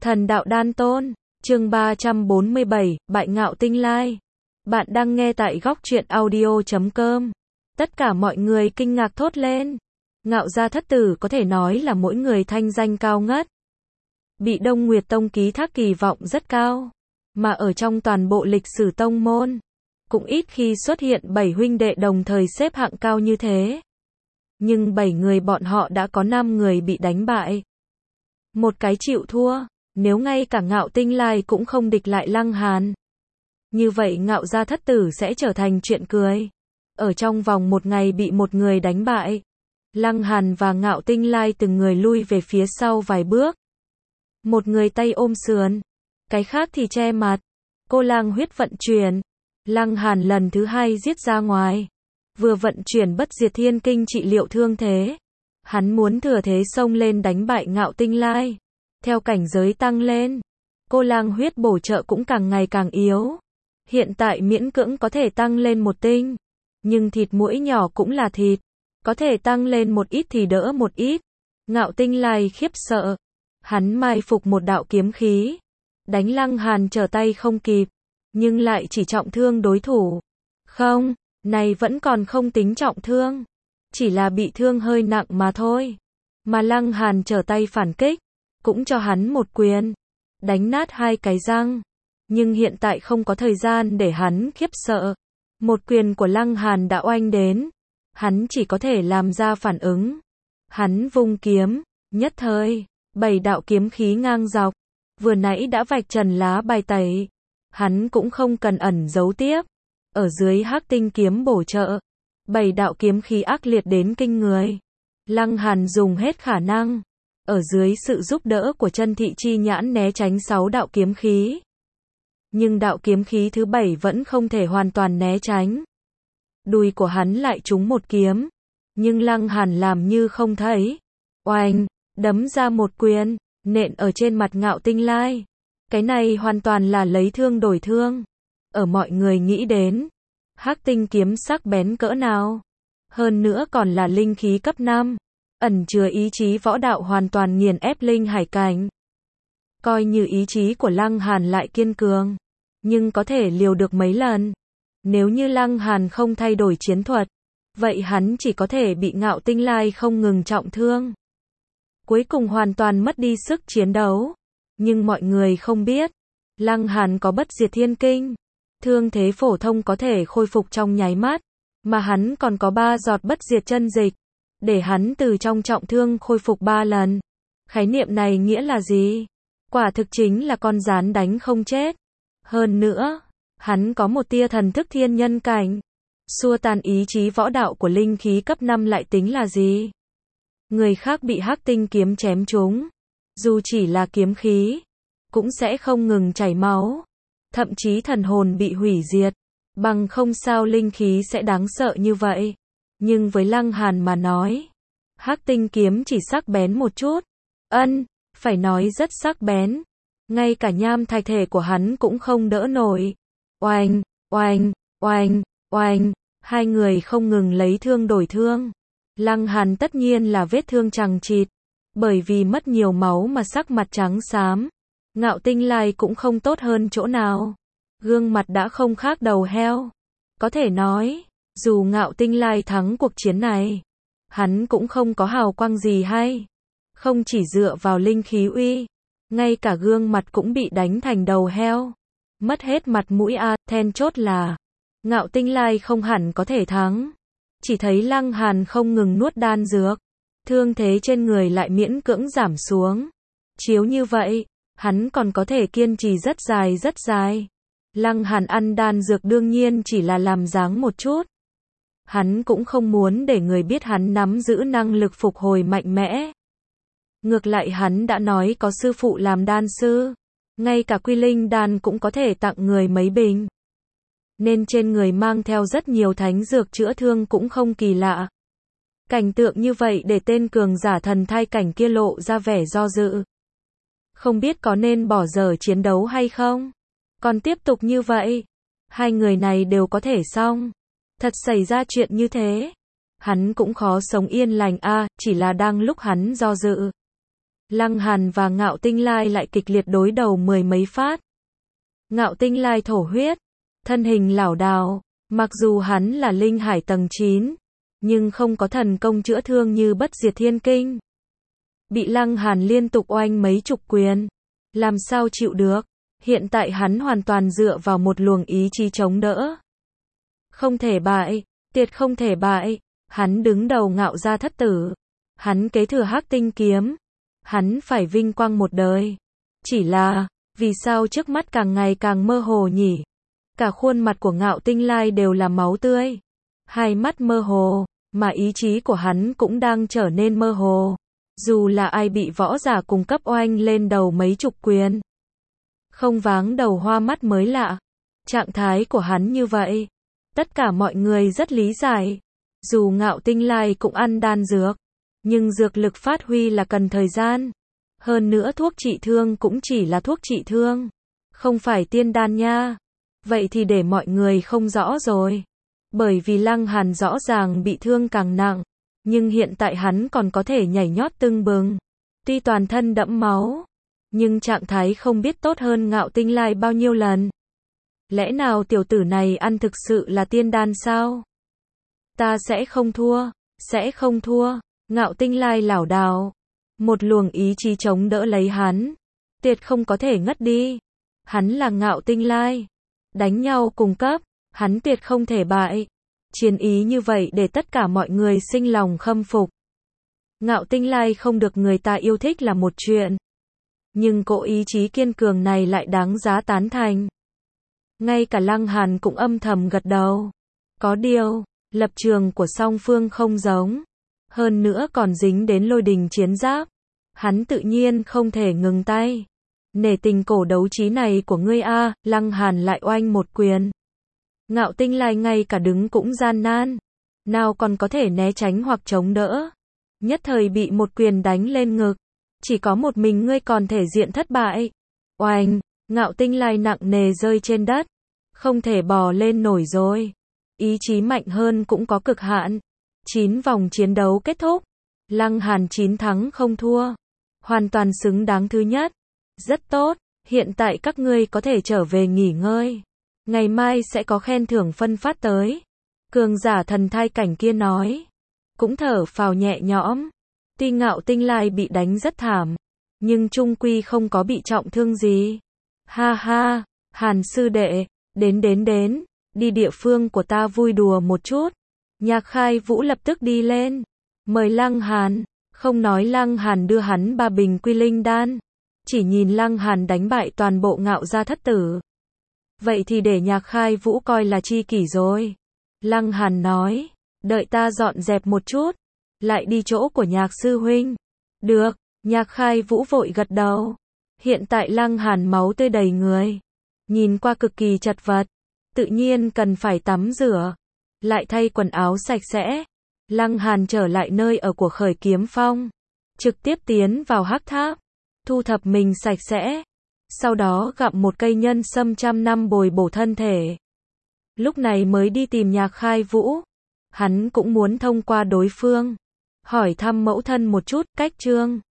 Thần đạo đan tôn, chương 347, bại ngạo tinh lai. Bạn đang nghe tại góc truyện audio.com. Tất cả mọi người kinh ngạc thốt lên. Ngạo gia thất tử có thể nói là mỗi người thanh danh cao ngất. Bị Đông Nguyệt Tông ký thác kỳ vọng rất cao. Mà ở trong toàn bộ lịch sử tông môn, cũng ít khi xuất hiện 7 huynh đệ đồng thời xếp hạng cao như thế. Nhưng 7 người bọn họ đã có 5 người bị đánh bại. Một cái chịu thua. Nếu ngay cả Ngạo Tinh Lai cũng không địch lại Lăng Hàn, như vậy Ngạo gia thất tử sẽ trở thành chuyện cười. Ở trong vòng một ngày bị một người đánh bại, Lăng Hàn và Ngạo Tinh Lai từng người lui về phía sau vài bước. Một người tay ôm sườn, cái khác thì che mặt. Cô lang huyết vận chuyển, Lăng Hàn lần thứ hai giết ra ngoài. Vừa vận chuyển bất diệt thiên kinh trị liệu thương thế, hắn muốn thừa thế xông lên đánh bại Ngạo Tinh Lai. Theo cảnh giới tăng lên, cô lang huyết bổ trợ cũng càng ngày càng yếu. Hiện tại miễn cưỡng có thể tăng lên một tinh, nhưng thịt muỗi nhỏ cũng là thịt, có thể tăng lên một ít thì đỡ một ít. Ngạo Tinh Lai khiếp sợ, hắn mai phục một đạo kiếm khí, đánh Lăng Hàn trở tay không kịp, nhưng lại chỉ trọng thương đối thủ. Không, này vẫn còn không tính trọng thương, chỉ là bị thương hơi nặng mà thôi. Mà Lăng Hàn trở tay phản kích, cũng cho hắn một quyền, đánh nát hai cái răng. Nhưng hiện tại không có thời gian để hắn khiếp sợ. Một quyền của Lăng Hàn đã oanh đến, hắn chỉ có thể làm ra phản ứng. Hắn vung kiếm, nhất thời, 7 đạo kiếm khí ngang dọc, vừa nãy đã vạch trần lá bài tẩy. Hắn cũng không cần ẩn giấu tiếp. Ở dưới hắc tinh kiếm bổ trợ, 7 đạo kiếm khí ác liệt đến kinh người. Lăng Hàn dùng hết khả năng, ở dưới sự giúp đỡ của chân thị chi nhãn né tránh 6 đạo kiếm khí. Nhưng đạo kiếm khí thứ 7 vẫn không thể hoàn toàn né tránh. Đùi của hắn lại trúng một kiếm, nhưng Lăng Hàn làm như không thấy. Oanh, đấm ra một quyền, nện ở trên mặt Ngạo Tinh Lai. Cái này hoàn toàn là lấy thương đổi thương. Ở mọi người nghĩ đến, hắc tinh kiếm sắc bén cỡ nào. Hơn nữa còn là linh khí cấp 5. Ẩn chứa ý chí võ đạo hoàn toàn nghiền ép linh hải cảnh. Coi như ý chí của Lăng Hàn lại kiên cường, nhưng có thể liều được mấy lần. Nếu như Lăng Hàn không thay đổi chiến thuật, vậy hắn chỉ có thể bị Ngạo Tinh Lai không ngừng trọng thương. Cuối cùng hoàn toàn mất đi sức chiến đấu. Nhưng mọi người không biết, Lăng Hàn có bất diệt thiên kinh. Thương thế phổ thông có thể khôi phục trong nháy mắt, mà hắn còn có 3 giọt bất diệt chân dịch, để hắn từ trong trọng thương khôi phục 3 lần. Khái niệm này nghĩa là gì? Quả thực chính là con gián đánh không chết. Hơn nữa, hắn có một tia thần thức thiên nhân cảnh. Xua tan ý chí võ đạo của linh khí cấp 5 lại tính là gì? Người khác bị hắc tinh kiếm chém trúng, dù chỉ là kiếm khí, cũng sẽ không ngừng chảy máu. Thậm chí thần hồn bị hủy diệt. Bằng không sao linh khí sẽ đáng sợ như vậy. Nhưng với Lăng Hàn mà nói, hắc tinh kiếm chỉ sắc bén một chút. Phải nói rất sắc bén. Ngay cả nham thạch thể của hắn cũng không đỡ nổi. Oanh, oanh, oanh, oanh. Hai người không ngừng lấy thương đổi thương. Lăng Hàn tất nhiên là vết thương chằng chịt, bởi vì mất nhiều máu mà sắc mặt trắng xám. Ngạo Tinh Lai cũng không tốt hơn chỗ nào. Gương mặt đã không khác đầu heo. Có thể nói, dù Ngạo Tinh Lai thắng cuộc chiến này, hắn cũng không có hào quang gì hay. Không chỉ dựa vào linh khí uy, ngay cả gương mặt cũng bị đánh thành đầu heo. Mất hết mặt mũi then chốt là Ngạo Tinh Lai không hẳn có thể thắng. Chỉ thấy Lăng Hàn không ngừng nuốt đan dược, thương thế trên người lại miễn cưỡng giảm xuống. Chiếu như vậy, hắn còn có thể kiên trì rất dài rất dài. Lăng Hàn ăn đan dược đương nhiên chỉ là làm dáng một chút. Hắn cũng không muốn để người biết hắn nắm giữ năng lực phục hồi mạnh mẽ. Ngược lại hắn đã nói có sư phụ làm đan sư, ngay cả quy linh đan cũng có thể tặng người mấy bình. Nên trên người mang theo rất nhiều thánh dược chữa thương cũng không kỳ lạ. Cảnh tượng như vậy để tên cường giả thần thai cảnh kia lộ ra vẻ do dự. Không biết có nên bỏ dở chiến đấu hay không? Còn tiếp tục như vậy, hai người này đều có thể xong. Thật xảy ra chuyện như thế, hắn cũng khó sống yên lành chỉ là đang lúc hắn do dự. Lăng Hàn và Ngạo Tinh Lai lại kịch liệt đối đầu mười mấy phát. Ngạo Tinh Lai thổ huyết, thân hình lảo đảo, mặc dù hắn là linh hải tầng 9, nhưng không có thần công chữa thương như Bất Diệt Thiên Kinh. Bị Lăng Hàn liên tục oanh mấy chục quyền, làm sao chịu được, hiện tại hắn hoàn toàn dựa vào một luồng ý chí chống đỡ. Không thể bại, tuyệt không thể bại, hắn đứng đầu Ngạo gia thất tử, hắn kế thừa Hắc Tinh kiếm, hắn phải vinh quang một đời. Chỉ là, vì sao trước mắt càng ngày càng mơ hồ nhỉ? Cả khuôn mặt của Ngạo Tinh Lai đều là máu tươi, hai mắt mơ hồ, mà ý chí của hắn cũng đang trở nên mơ hồ. Dù là ai bị võ giả cùng cấp oanh lên đầu mấy chục quyền, không váng đầu hoa mắt mới lạ. Trạng thái của hắn như vậy, tất cả mọi người rất lý giải. Dù Ngạo Tinh Lai cũng ăn đan dược, nhưng dược lực phát huy là cần thời gian. Hơn nữa thuốc trị thương cũng chỉ là thuốc trị thương, không phải tiên đan nha. Vậy thì để mọi người không rõ rồi. Bởi vì Lăng Hàn rõ ràng bị thương càng nặng, nhưng hiện tại hắn còn có thể nhảy nhót tưng bừng. Tuy toàn thân đẫm máu, nhưng trạng thái không biết tốt hơn Ngạo Tinh Lai bao nhiêu lần. Lẽ nào tiểu tử này ăn thực sự là tiên đan sao? Ta sẽ không thua, sẽ không thua. Ngạo Tinh Lai lảo đảo, một luồng ý chí chống đỡ lấy hắn, tuyệt không có thể ngất đi. Hắn là Ngạo Tinh Lai, đánh nhau cùng cấp, hắn tuyệt không thể bại. Chiến ý như vậy để tất cả mọi người sinh lòng khâm phục. Ngạo Tinh Lai không được người ta yêu thích là một chuyện, nhưng cỗ ý chí kiên cường này lại đáng giá tán thành. Ngay cả Lăng Hàn cũng âm thầm gật đầu. Có điều, lập trường của song phương không giống, hơn nữa còn dính đến lôi đình chiến giáp. Hắn tự nhiên không thể ngừng tay. Nể tình cổ đấu trí này của ngươi a, Lăng Hàn lại oanh một quyền. Ngạo Tinh Lai ngay cả đứng cũng gian nan, nào còn có thể né tránh hoặc chống đỡ. Nhất thời bị một quyền đánh lên ngực, chỉ có một mình ngươi còn thể diện thất bại. Oanh, Ngạo Tinh Lai nặng nề rơi trên đất, không thể bò lên nổi rồi. Ý chí mạnh hơn cũng có cực hạn. 9 vòng chiến đấu kết thúc, Lăng Hàn 9 thắng không thua, hoàn toàn xứng đáng thứ nhất. Rất tốt, hiện tại các ngươi có thể trở về nghỉ ngơi. Ngày mai sẽ có khen thưởng phân phát tới. Cường giả thần thai cảnh kia nói, cũng thở phào nhẹ nhõm. Tuy Ngạo Tinh Lai bị đánh rất thảm, nhưng chung quy không có bị trọng thương gì. Ha ha, Hàn sư đệ, đến, đi địa phương của ta vui đùa một chút. Nhạc Khai Vũ lập tức đi lên, mời Lăng Hàn, không nói Lăng Hàn đưa hắn 3 bình quy linh đan, chỉ nhìn Lăng Hàn đánh bại toàn bộ Ngạo gia thất tử. Vậy thì để Nhạc Khai Vũ coi là chi kỷ rồi. Lăng Hàn nói, đợi ta dọn dẹp một chút, lại đi chỗ của Nhạc sư huynh. Được, Nhạc Khai Vũ vội gật đầu. Hiện tại Lăng Hàn máu tươi đầy người, nhìn qua cực kỳ chật vật, tự nhiên cần phải tắm rửa, lại thay quần áo sạch sẽ. Lăng Hàn trở lại nơi ở của Khởi Kiếm Phong, trực tiếp tiến vào hắc tháp, thu thập mình sạch sẽ, sau đó gặm một cây nhân sâm trăm năm bồi bổ thân thể. Lúc này mới đi tìm Nhạc Khai Vũ, hắn cũng muốn thông qua đối phương, hỏi thăm mẫu thân một chút. Cách chương